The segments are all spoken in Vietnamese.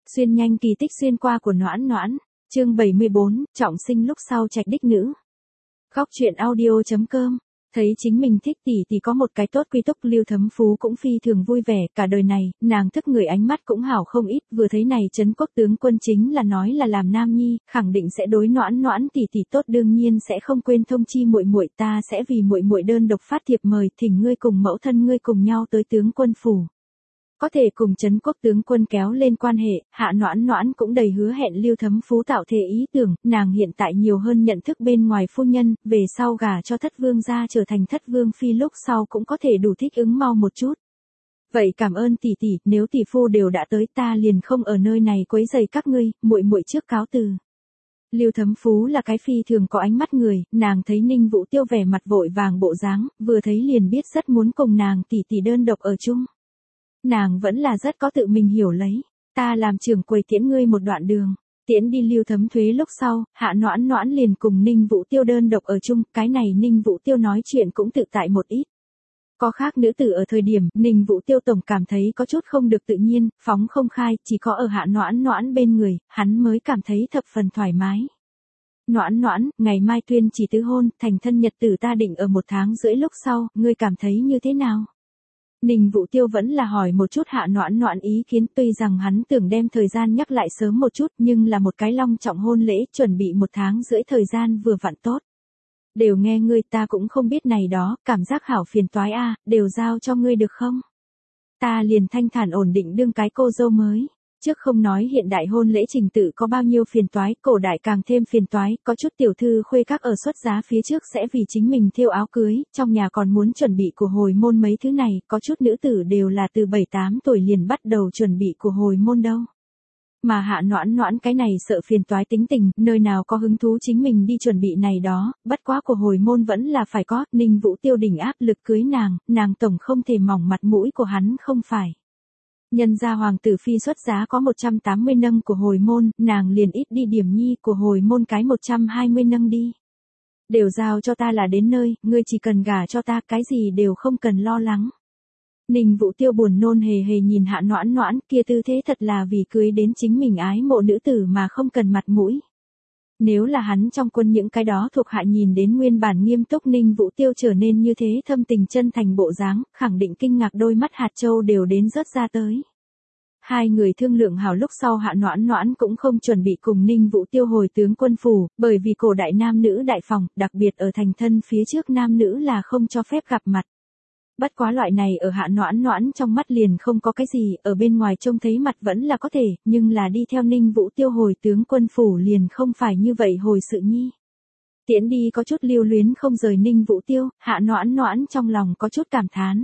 Xuyên nhanh kỳ tích xuyên qua của Noãn Noãn, chương 74, trọng sinh lúc sau trạch đích nữ. Góc truyện audio.com. Thấy chính mình thích tỷ có một cái tốt quy túc, Lưu Thấm Phú cũng phi thường vui vẻ, cả đời này, nàng thức người ánh mắt cũng hảo không ít, vừa thấy này Trấn Quốc tướng quân chính là nói là làm nam nhi, khẳng định sẽ đối Noãn Noãn tỷ tốt, đương nhiên sẽ không quên thông chi muội muội, ta sẽ vì muội muội đơn độc phát thiệp mời, thỉnh ngươi cùng mẫu thân ngươi cùng nhau tới tướng quân phủ. Có thể cùng Trấn Quốc tướng quân kéo lên quan hệ, Hạ Noãn Noãn cũng đầy hứa hẹn Lưu Thấm Phú tạo thể ý tưởng, nàng hiện tại nhiều hơn nhận thức bên ngoài phu nhân, về sau gả cho thất vương gia trở thành thất vương phi lúc sau cũng có thể đủ thích ứng mau một chút. Vậy cảm ơn tỷ, nếu tỷ phu đều đã tới ta liền không ở nơi này quấy rầy các ngươi, muội muội trước cáo từ. Lưu Thấm Phú là cái phi thường có ánh mắt người, nàng thấy Ninh Vũ Tiêu vẻ mặt vội vàng bộ dáng, vừa thấy liền biết rất muốn cùng nàng tỷ đơn độc ở chung. Nàng vẫn là rất có tự mình hiểu lấy, ta làm trưởng quầy tiễn ngươi một đoạn đường, tiễn đi Lưu Thấm Thuế lúc sau, Hạ Noãn Noãn liền cùng Ninh Vũ Tiêu đơn độc ở chung, cái này Ninh Vũ Tiêu nói chuyện cũng tự tại một ít. Có khác nữ tử ở thời điểm, Ninh Vũ Tiêu tổng cảm thấy có chút không được tự nhiên, phóng không khai, chỉ có ở Hạ Noãn Noãn bên người, hắn mới cảm thấy thập phần thoải mái. Noãn Noãn, ngày mai tuyên chỉ tứ hôn, thành thân nhật tử ta định ở 1 tháng rưỡi lúc sau, ngươi cảm thấy như thế nào? Ninh Vũ Tiêu vẫn là hỏi một chút Hạ Noãn Noãn ý kiến, tuy rằng hắn tưởng đem thời gian nhắc lại sớm một chút, nhưng là một cái long trọng hôn lễ, chuẩn bị 1 tháng rưỡi thời gian vừa vặn tốt. Đều nghe ngươi, ta cũng không biết này đó, cảm giác hảo phiền toái a, đều giao cho ngươi được không? Ta liền thanh thản ổn định đương cái cô dâu mới. Trước không nói hiện đại hôn lễ trình tự có bao nhiêu phiền toái, cổ đại càng thêm phiền toái, có chút tiểu thư khuê các ở xuất giá phía trước sẽ vì chính mình thêu áo cưới, trong nhà còn muốn chuẩn bị của hồi môn mấy thứ này, có chút nữ tử đều là từ 7-8 tuổi liền bắt đầu chuẩn bị của hồi môn đâu. Mà Hạ Noãn Noãn cái này sợ phiền toái tính tình, nơi nào có hứng thú chính mình đi chuẩn bị này đó, bất quá của hồi môn vẫn là phải có, Ninh Vũ Tiêu đỉnh áp lực cưới nàng tổng không thể mỏng mặt mũi của hắn không phải. Nhân gia hoàng tử phi xuất giá có 180 nâng của hồi môn, nàng liền ít đi điểm nhi của hồi môn cái 120 nâng đi. Đều giao cho ta là đến nơi, ngươi chỉ cần gả cho ta, cái gì đều không cần lo lắng. Ninh Vũ Tiêu buồn nôn hề nhìn Hạ Noãn Noãn, kia tư thế thật là vì cưới đến chính mình ái mộ nữ tử mà không cần mặt mũi. Nếu là hắn trong quân những cái đó thuộc hạ nhìn đến nguyên bản nghiêm túc Ninh Vũ Tiêu trở nên như thế thâm tình chân thành bộ dáng, khẳng định kinh ngạc đôi mắt hạt châu đều đến rớt ra tới. Hai người thương lượng hảo lúc sau Hạ Noãn Noãn cũng không chuẩn bị cùng Ninh Vũ Tiêu hồi tướng quân phủ, bởi vì cổ đại nam nữ đại phòng, đặc biệt ở thành thân phía trước nam nữ là không cho phép gặp mặt. Bất quá loại này ở Hạ Noãn Noãn trong mắt liền không có cái gì, ở bên ngoài trông thấy mặt vẫn là có thể, nhưng là đi theo Ninh Vũ Tiêu hồi tướng quân phủ liền không phải như vậy hồi sự nhi. Tiễn đi có chút lưu luyến không rời Ninh Vũ Tiêu, Hạ Noãn Noãn trong lòng có chút cảm thán.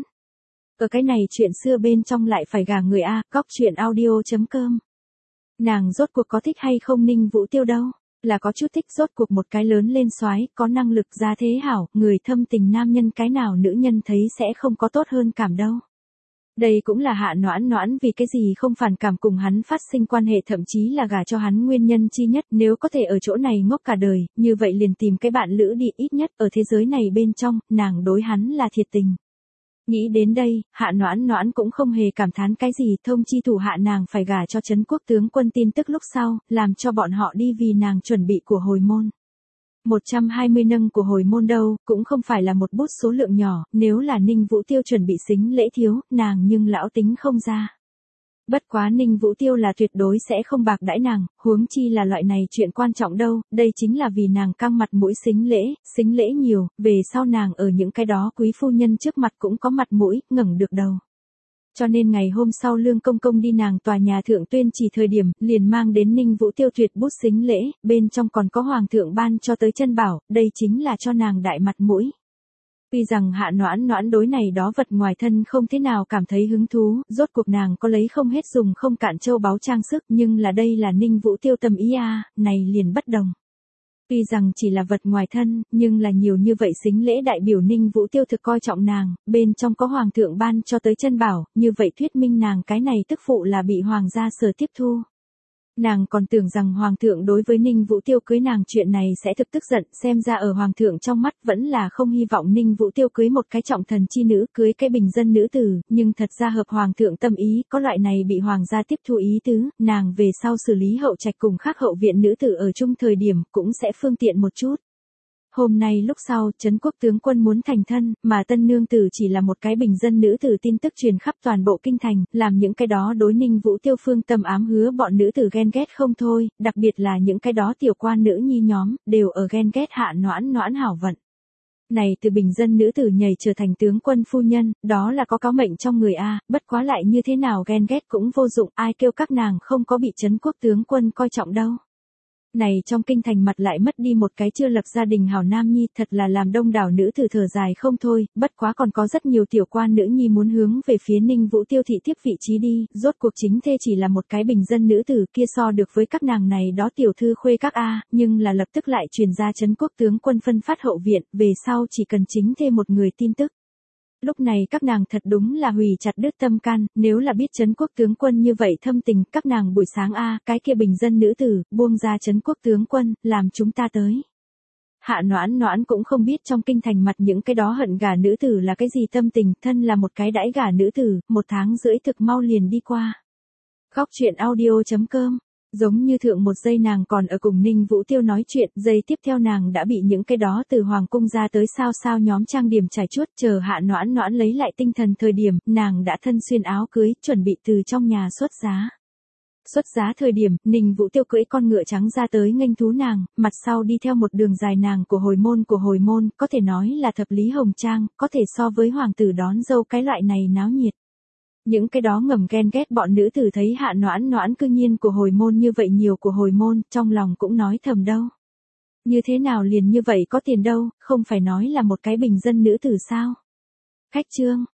Ở cái này chuyện xưa bên trong lại phải gả người a, góc truyện audio.com. Nàng rốt cuộc có thích hay không Ninh Vũ Tiêu đâu, là có chút thích, rốt cuộc một cái lớn lên soái, có năng lực gia thế hảo, người thâm tình nam nhân, cái nào nữ nhân thấy sẽ không có tốt hơn cảm đâu. Đây cũng là Hạ Noãn Noãn vì cái gì không phản cảm cùng hắn phát sinh quan hệ, thậm chí là gả cho hắn nguyên nhân chi nhất, nếu có thể ở chỗ này ngốc cả đời, như vậy liền tìm cái bạn lữ đi, ít nhất ở thế giới này bên trong, nàng đối hắn là thiệt tình. Nghĩ đến đây, Hạ Noãn Noãn cũng không hề cảm thán cái gì, thông chi thủ hạ nàng phải gả cho Trấn Quốc tướng quân tin tức lúc sau, làm cho bọn họ đi vì nàng chuẩn bị của hồi môn. 120 nâng của hồi môn đâu, cũng không phải là một bút số lượng nhỏ, nếu là Ninh Vũ Tiêu chuẩn bị sính lễ thiếu, nàng nhưng lão tính không ra. Bất quá Ninh Vũ Tiêu là tuyệt đối sẽ không bạc đãi nàng, huống chi là loại này chuyện quan trọng đâu, đây chính là vì nàng căng mặt mũi sính lễ nhiều, về sau nàng ở những cái đó quý phu nhân trước mặt cũng có mặt mũi, ngẩng được đầu. Cho nên ngày hôm sau Lương Công Công đi nàng tòa nhà thượng tuyên chỉ thời điểm, liền mang đến Ninh Vũ Tiêu tuyệt bút sính lễ, bên trong còn có hoàng thượng ban cho tới chân bảo, đây chính là cho nàng đại mặt mũi. Tuy rằng Hạ Noãn Noãn đối này đó vật ngoài thân không thế nào cảm thấy hứng thú, rốt cuộc nàng có lấy không hết dùng không cạn châu báu trang sức, nhưng là đây là Ninh Vũ Tiêu tâm ý a, này liền bất đồng. Tuy rằng chỉ là vật ngoài thân, nhưng là nhiều như vậy sính lễ đại biểu Ninh Vũ Tiêu thực coi trọng nàng, bên trong có hoàng thượng ban cho tới chân bảo, như vậy thuyết minh nàng cái này tức phụ là bị hoàng gia sở tiếp thu. Nàng còn tưởng rằng Hoàng thượng đối với Ninh Vũ Tiêu cưới nàng chuyện này sẽ thực tức giận, xem ra ở Hoàng thượng trong mắt vẫn là không hy vọng Ninh Vũ Tiêu cưới một cái trọng thần chi nữ, cưới cái bình dân nữ tử, nhưng thật ra hợp Hoàng thượng tâm ý, có loại này bị Hoàng gia tiếp thu ý tứ, nàng về sau xử lý hậu trạch cùng khác hậu viện nữ tử ở chung thời điểm cũng sẽ phương tiện một chút. Hôm nay lúc sau, Trấn Quốc tướng quân muốn thành thân, mà tân nương tử chỉ là một cái bình dân nữ tử, tin tức truyền khắp toàn bộ kinh thành, làm những cái đó đối Ninh Vũ Tiêu phương tâm ám hứa bọn nữ tử ghen ghét không thôi, đặc biệt là những cái đó tiểu quan nữ nhi nhóm, đều ở ghen ghét Hạ Noãn Noãn hảo vận. Này từ bình dân nữ tử nhảy trở thành tướng quân phu nhân, đó là có cáo mệnh trong người a, bất quá lại như thế nào ghen ghét cũng vô dụng, ai kêu các nàng không có bị Trấn Quốc tướng quân coi trọng đâu. Này trong kinh thành mặt lại mất đi một cái chưa lập gia đình hảo nam nhi, thật là làm đông đảo nữ tử thở dài không thôi, bất quá còn có rất nhiều tiểu quan nữ nhi muốn hướng về phía Ninh Vũ Tiêu thị tiếp vị trí đi, rốt cuộc chính thê chỉ là một cái bình dân nữ tử kia so được với các nàng này đó tiểu thư khuê các a, nhưng là lập tức lại truyền ra Trấn Quốc tướng quân phân phát hậu viện, về sau chỉ cần chính thê một người tin tức. Lúc này các nàng thật đúng là hủy chặt đứt tâm can, nếu là biết Trấn Quốc tướng quân như vậy thâm tình, các nàng buổi sáng cái kia bình dân nữ tử, buông ra Trấn Quốc tướng quân, làm chúng ta tới. Hạ Noãn Noãn cũng không biết trong kinh thành mặt những cái đó hận gả nữ tử là cái gì tâm tình, thân là một cái đãi gả nữ tử, 1 tháng rưỡi thực mau liền đi qua. Khóc chuyện audio.com. Giống như thượng một giây nàng còn ở cùng Ninh Vũ Tiêu nói chuyện, giây tiếp theo nàng đã bị những cái đó từ hoàng cung ra tới sao nhóm trang điểm trải chuốt, chờ Hạ Noãn Noãn lấy lại tinh thần thời điểm, nàng đã thân xuyên áo cưới, chuẩn bị từ trong nhà xuất giá. Xuất giá thời điểm, Ninh Vũ Tiêu cưỡi con ngựa trắng ra tới nghênh thú nàng, mặt sau đi theo một đường dài nàng của hồi môn, có thể nói là thập lý hồng trang, có thể so với hoàng tử đón dâu cái loại này náo nhiệt. Những cái đó ngầm ghen ghét bọn nữ tử thấy Hạ Noãn Noãn cư nhiên của hồi môn như vậy nhiều của hồi môn, trong lòng cũng nói thầm đâu. Như thế nào liền như vậy có tiền đâu, không phải nói là một cái bình dân nữ tử sao? Khách chương.